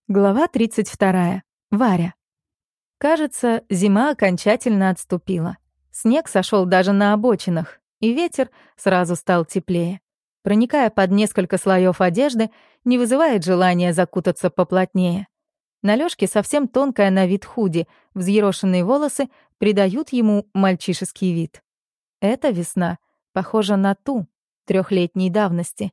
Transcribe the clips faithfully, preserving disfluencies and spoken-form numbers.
Глава тридцать вторая. Варя. Кажется, зима окончательно отступила. Снег сошел даже на обочинах, и ветер сразу стал теплее. Проникая под несколько слоев одежды, не вызывает желания закутаться поплотнее. На Лёшке совсем тонкая на вид худи, взъерошенные волосы придают ему мальчишеский вид. Эта весна похожа на ту, трехлетней давности.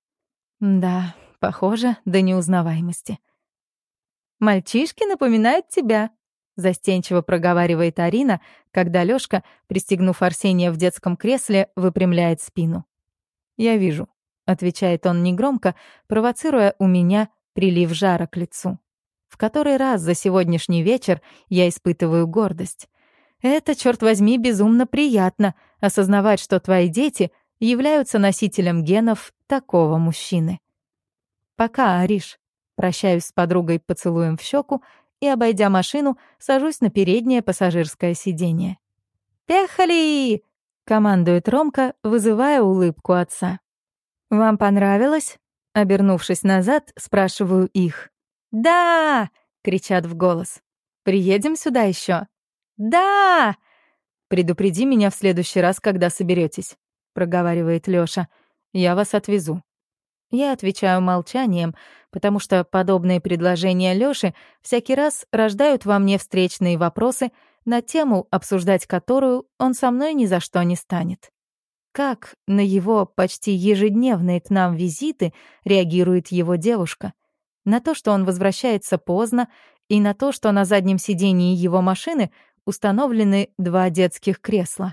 Да, похожа до неузнаваемости. «Мальчишки напоминают тебя», — застенчиво проговаривает Арина, когда Лёшка, пристегнув Арсения в детском кресле, выпрямляет спину. «Я вижу», — отвечает он негромко, провоцируя у меня прилив жара к лицу. В который раз за сегодняшний вечер я испытываю гордость. Это, чёрт возьми, безумно приятно — осознавать, что твои дети являются носителем генов такого мужчины. «Пока, Ариш». Прощаюсь с подругой поцелуем в щеку и, обойдя машину, сажусь на переднее пассажирское сиденье. «Пехали!» — командует Ромка, вызывая улыбку отца. «Вам понравилось?» — обернувшись назад, спрашиваю их. «Да!» — кричат в голос. «Приедем сюда еще?» «Да!» «Предупреди меня в следующий раз, когда соберетесь», — проговаривает Лёша. «Я вас отвезу». Я отвечаю молчанием, потому что подобные предложения Лёши всякий раз рождают во мне встречные вопросы на тему, обсуждать которую он со мной ни за что не станет. Как на его почти ежедневные к нам визиты реагирует его девушка? На то, что он возвращается поздно, и на то, что на заднем сидении его машины установлены два детских кресла.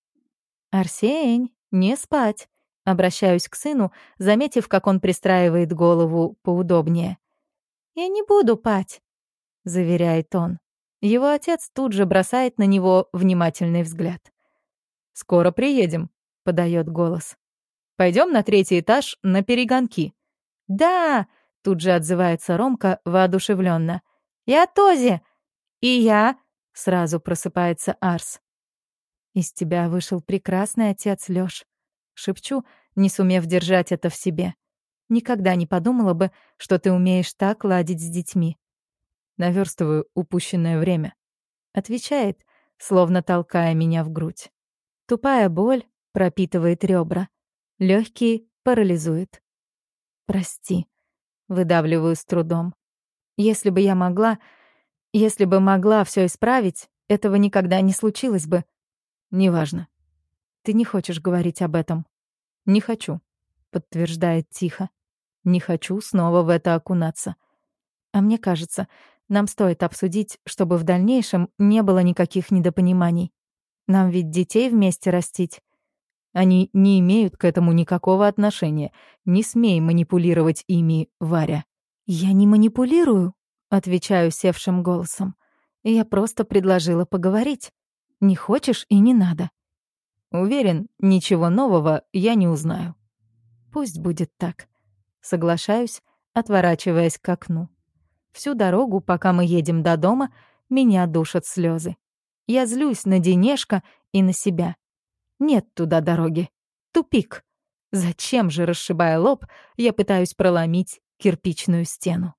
«Арсень, не спать!» Обращаюсь к сыну, заметив, как он пристраивает голову поудобнее. «Я не буду пать», — заверяет он. Его отец тут же бросает на него внимательный взгляд. «Скоро приедем», — подает голос. «Пойдем на третий этаж на перегонки». «Да», — тут же отзывается Ромка воодушевленно. «Я тоже». «И я», — сразу просыпается Арс. «Из тебя вышел прекрасный отец, Лёш». Шепчу, не сумев держать это в себе. Никогда не подумала бы, что ты умеешь так ладить с детьми. Наверстываю упущенное время. Отвечает, словно толкая меня в грудь. Тупая боль пропитывает ребра. Легкие парализует. Прости, выдавливаю с трудом. Если бы я могла, если бы могла все исправить, этого никогда не случилось бы. Неважно. Ты не хочешь говорить об этом. Не хочу, подтверждает тихо. Не хочу снова в это окунаться. А мне кажется, нам стоит обсудить, чтобы в дальнейшем не было никаких недопониманий. Нам ведь детей вместе растить. Они не имеют к этому никакого отношения. Не смей манипулировать ими, Варя. Я не манипулирую, отвечаю севшим голосом. Я просто предложила поговорить. Не хочешь и не надо. Уверен, ничего нового я не узнаю. Пусть будет так. Соглашаюсь, отворачиваясь к окну. Всю дорогу, пока мы едем до дома, меня душат слезы. Я злюсь на Денешка и на себя. Нет туда дороги. Тупик. Зачем же, расшибая лоб, я пытаюсь проломить кирпичную стену?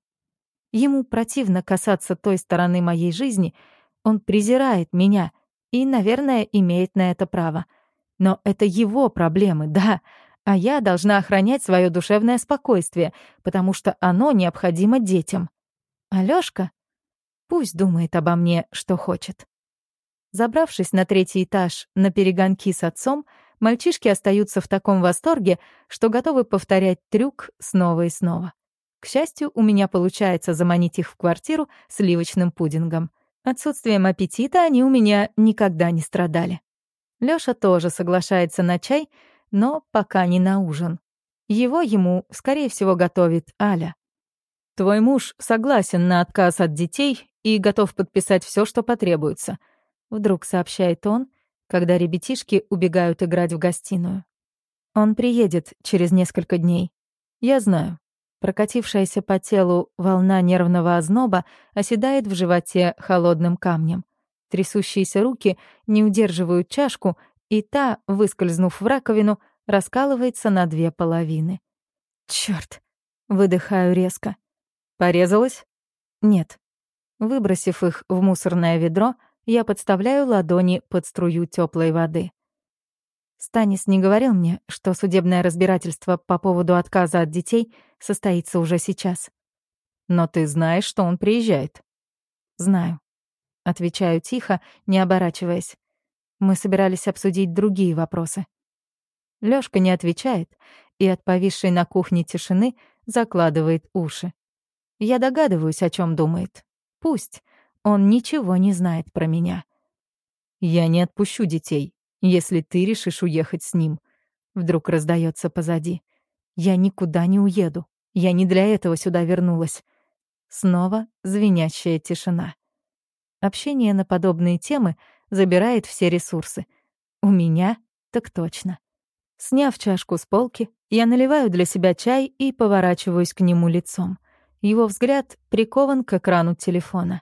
Ему противно касаться той стороны моей жизни, он презирает меня и, наверное, имеет на это право. Но это его проблемы, да, а я должна охранять свое душевное спокойствие, потому что оно необходимо детям. Алёшка? Пусть думает обо мне, что хочет. Забравшись на третий этаж на перегонки с отцом, мальчишки остаются в таком восторге, что готовы повторять трюк снова и снова. К счастью, у меня получается заманить их в квартиру сливочным пудингом. Отсутствием аппетита они у меня никогда не страдали. Лёша тоже соглашается на чай, но пока не на ужин. Его ему, скорее всего, готовит Аля. «Твой муж согласен на отказ от детей и готов подписать все, что потребуется», — вдруг сообщает он, когда ребятишки убегают играть в гостиную. «Он приедет через несколько дней. Я знаю». Прокатившаяся по телу волна нервного озноба оседает в животе холодным камнем. Трясущиеся руки не удерживают чашку, и та, выскользнув в раковину, раскалывается на две половины. «Чёрт!» — выдыхаю резко. «Порезалась?» Нет. Выбросив их в мусорное ведро, я подставляю ладони под струю теплой воды. Станис не говорил мне, что судебное разбирательство по поводу отказа от детей состоится уже сейчас. Но ты знаешь, что он приезжает? Знаю. Отвечаю тихо, не оборачиваясь. Мы собирались обсудить другие вопросы. Лёшка не отвечает и от повисшей на кухне тишины закладывает уши. Я догадываюсь, о чем думает. Пусть. Он ничего не знает про меня. «Я не отпущу детей, если ты решишь уехать с ним», — вдруг раздается позади. «Я никуда не уеду. Я не для этого сюда вернулась». Снова звенящая тишина. Общение на подобные темы забирает все ресурсы. У меня так точно. Сняв чашку с полки, я наливаю для себя чай и поворачиваюсь к нему лицом. Его взгляд прикован к экрану телефона.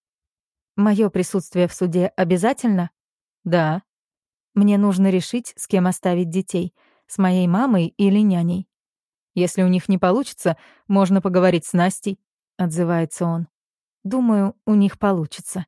Моё присутствие в суде обязательно? Да. Мне нужно решить, с кем оставить детей, с моей мамой или няней. Если у них не получится, можно поговорить с Настей, отзывается он. Думаю, у них получится.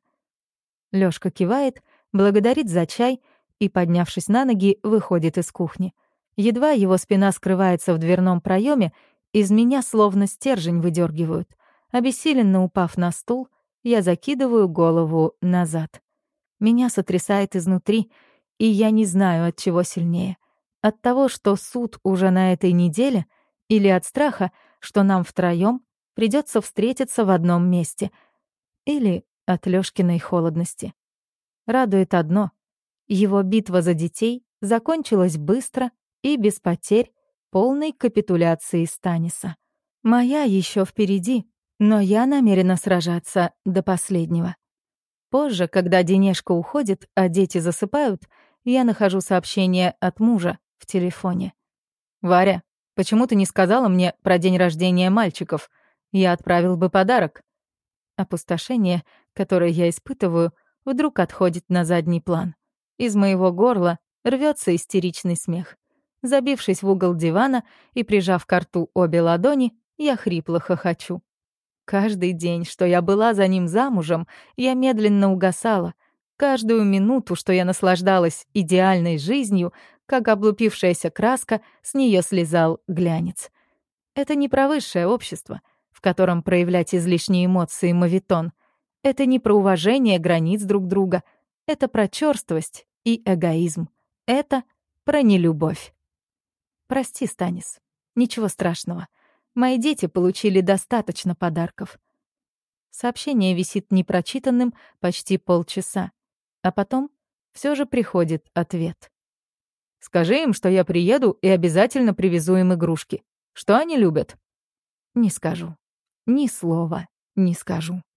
Лёшка кивает, благодарит за чай и, поднявшись на ноги, выходит из кухни. Едва его спина скрывается в дверном проеме, из меня словно стержень выдергивают. Обессиленно упав на стул, я закидываю голову назад. Меня сотрясает изнутри, и я не знаю, от чего сильнее. От того, что суд уже на этой неделе, или от страха, что нам втроём придётся встретиться в одном месте, или от Лёшкиной холодности. Радует одно — его битва за детей закончилась быстро и без потерь, полной капитуляции Станиса. Моя ещё впереди, но я намерена сражаться до последнего. Позже, когда Денежка уходит, а дети засыпают, я нахожу сообщение от мужа в телефоне. «Варя, почему ты не сказала мне про день рождения мальчиков? Я отправил бы подарок». Опустошение, которое я испытываю, вдруг отходит на задний план. Из моего горла рвётся истеричный смех. Забившись в угол дивана и прижав к рту обе ладони, я хрипло хохочу. Каждый день, что я была за ним замужем, я медленно угасала. Каждую минуту, что я наслаждалась идеальной жизнью, как облупившаяся краска, с неё слезал глянец. Это не про высшее общество, в котором проявлять излишние эмоции мавитон. Это не про уважение границ друг друга. Это про чёрствость и эгоизм. Это про нелюбовь. Прости, Станис. Ничего страшного. Мои дети получили достаточно подарков. Сообщение висит непрочитанным почти полчаса. А потом всё же приходит ответ. «Скажи им, что я приеду и обязательно привезу им игрушки. Что они любят?» Не скажу. Ни слова не скажу.